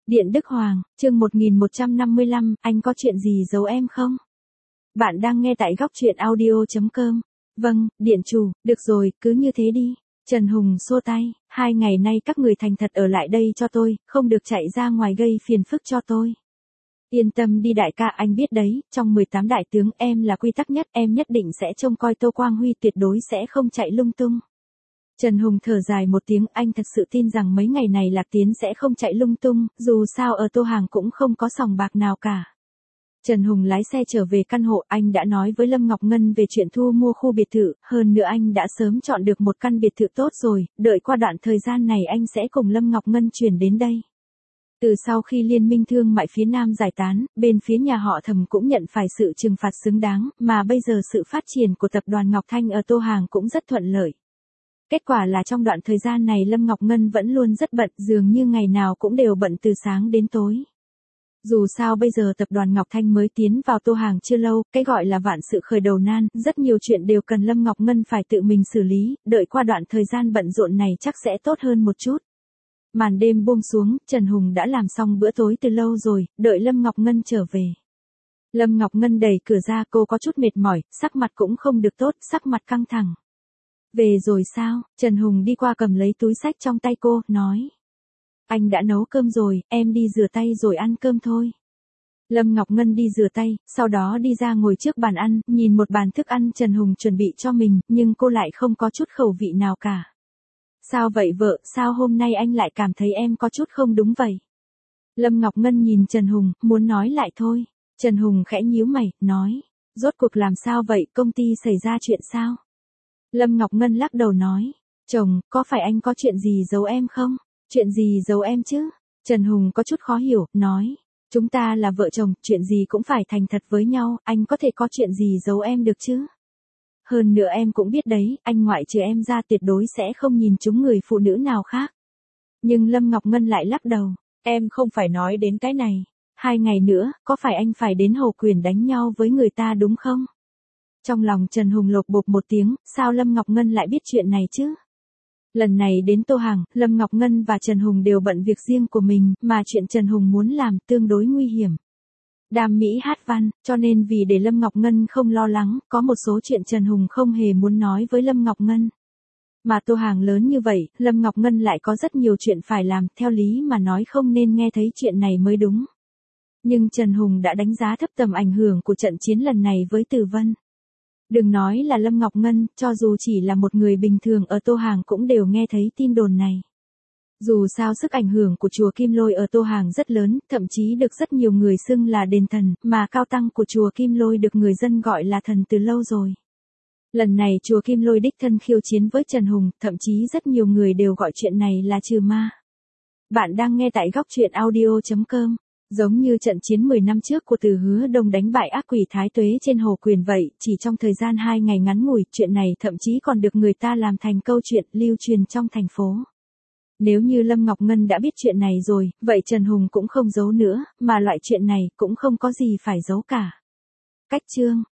Điện Đức Hoàng, chương 1155, anh có chuyện gì giấu em không? Bạn đang nghe tại góc truyện audio.com. Vâng, điện chủ, được rồi, cứ như thế đi. Trần Hùng xua tay, 2 ngày nay các người thành thật ở lại đây cho tôi, không được chạy ra ngoài gây phiền phức cho tôi. Yên tâm đi đại ca, anh biết đấy, trong 18 đại tướng em là quy tắc nhất, em nhất định sẽ trông coi Tô Quang Huy tuyệt đối sẽ không chạy lung tung. Trần Hùng thở dài một tiếng, anh thật sự tin rằng mấy ngày này Lạc Tiến sẽ không chạy lung tung, dù sao ở Tô Hàng cũng không có sòng bạc nào cả. Trần Hùng lái xe trở về căn hộ, anh đã nói với Lâm Ngọc Ngân về chuyện thu mua khu biệt thự, hơn nữa anh đã sớm chọn được một căn biệt thự tốt rồi, đợi qua đoạn thời gian này anh sẽ cùng Lâm Ngọc Ngân chuyển đến đây. Từ sau khi Liên minh thương mại phía Nam giải tán, bên phía nhà họ Thẩm cũng nhận phải sự trừng phạt xứng đáng, mà bây giờ sự phát triển của tập đoàn Ngọc Thanh ở Tô Hàng cũng rất thuận lợi. Kết quả là trong đoạn thời gian này Lâm Ngọc Ngân vẫn luôn rất bận, dường như ngày nào cũng đều bận từ sáng đến tối. Dù sao bây giờ tập đoàn Ngọc Thanh mới tiến vào Tô Hàng chưa lâu, cái gọi là vạn sự khởi đầu nan, rất nhiều chuyện đều cần Lâm Ngọc Ngân phải tự mình xử lý, đợi qua đoạn thời gian bận rộn này chắc sẽ tốt hơn một chút. Màn đêm buông xuống, Trần Hùng đã làm xong bữa tối từ lâu rồi, đợi Lâm Ngọc Ngân trở về. Lâm Ngọc Ngân đẩy cửa ra, cô có chút mệt mỏi, sắc mặt cũng không được tốt, sắc mặt căng thẳng. Về rồi sao? Trần Hùng đi qua cầm lấy túi xách trong tay cô, nói. Anh đã nấu cơm rồi, em đi rửa tay rồi ăn cơm thôi. Lâm Ngọc Ngân đi rửa tay, sau đó đi ra ngồi trước bàn ăn, nhìn một bàn thức ăn Trần Hùng chuẩn bị cho mình, nhưng cô lại không có chút khẩu vị nào cả. Sao vậy vợ, sao hôm nay anh lại cảm thấy em có chút không đúng vậy? Lâm Ngọc Ngân nhìn Trần Hùng, muốn nói lại thôi. Trần Hùng khẽ nhíu mày, nói. Rốt cuộc làm sao vậy, công ty xảy ra chuyện sao? Lâm Ngọc Ngân lắc đầu nói. Chồng, có phải anh có chuyện gì giấu em không? Chuyện gì giấu em chứ? Trần Hùng có chút khó hiểu, nói. Chúng ta là vợ chồng, chuyện gì cũng phải thành thật với nhau, anh có thể có chuyện gì giấu em được chứ? Hơn nữa em cũng biết đấy, anh ngoại trừ em ra tuyệt đối sẽ không nhìn trúng người phụ nữ nào khác. Nhưng Lâm Ngọc Ngân lại lắc đầu. Em không phải nói đến cái này. 2 ngày nữa, có phải anh phải đến Hồ Quyền đánh nhau với người ta đúng không? Trong lòng Trần Hùng lột bột một tiếng, sao Lâm Ngọc Ngân lại biết chuyện này chứ? Lần này đến Tô Hàng, Lâm Ngọc Ngân và Trần Hùng đều bận việc riêng của mình, mà chuyện Trần Hùng muốn làm tương đối nguy hiểm. Đam mỹ hát văn, cho nên vì để Lâm Ngọc Ngân không lo lắng, có một số chuyện Trần Hùng không hề muốn nói với Lâm Ngọc Ngân. Mà Tô Hàng lớn như vậy, Lâm Ngọc Ngân lại có rất nhiều chuyện phải làm, theo lý mà nói không nên nghe thấy chuyện này mới đúng. Nhưng Trần Hùng đã đánh giá thấp tầm ảnh hưởng của trận chiến lần này với Tử Vân. Đừng nói là Lâm Ngọc Ngân, cho dù chỉ là một người bình thường ở Tô Hàng cũng đều nghe thấy tin đồn này. Dù sao sức ảnh hưởng của chùa Kim Lôi ở Tô Hàng rất lớn, thậm chí được rất nhiều người xưng là đền thần, mà cao tăng của chùa Kim Lôi được người dân gọi là thần từ lâu rồi. Lần này chùa Kim Lôi đích thân khiêu chiến với Trần Hùng, thậm chí rất nhiều người đều gọi chuyện này là trừ ma. Bạn đang nghe tại góc truyện audio.com. Giống như trận chiến 10 năm trước của Từ Hứa Đông đánh bại ác quỷ Thái Tuế trên Hồ Quyền vậy, chỉ trong thời gian 2 ngày ngắn ngủi, chuyện này thậm chí còn được người ta làm thành câu chuyện lưu truyền trong thành phố. Nếu như Lâm Ngọc Ngân đã biết chuyện này rồi, vậy Trần Hùng cũng không giấu nữa, mà loại chuyện này cũng không có gì phải giấu cả. Cách chương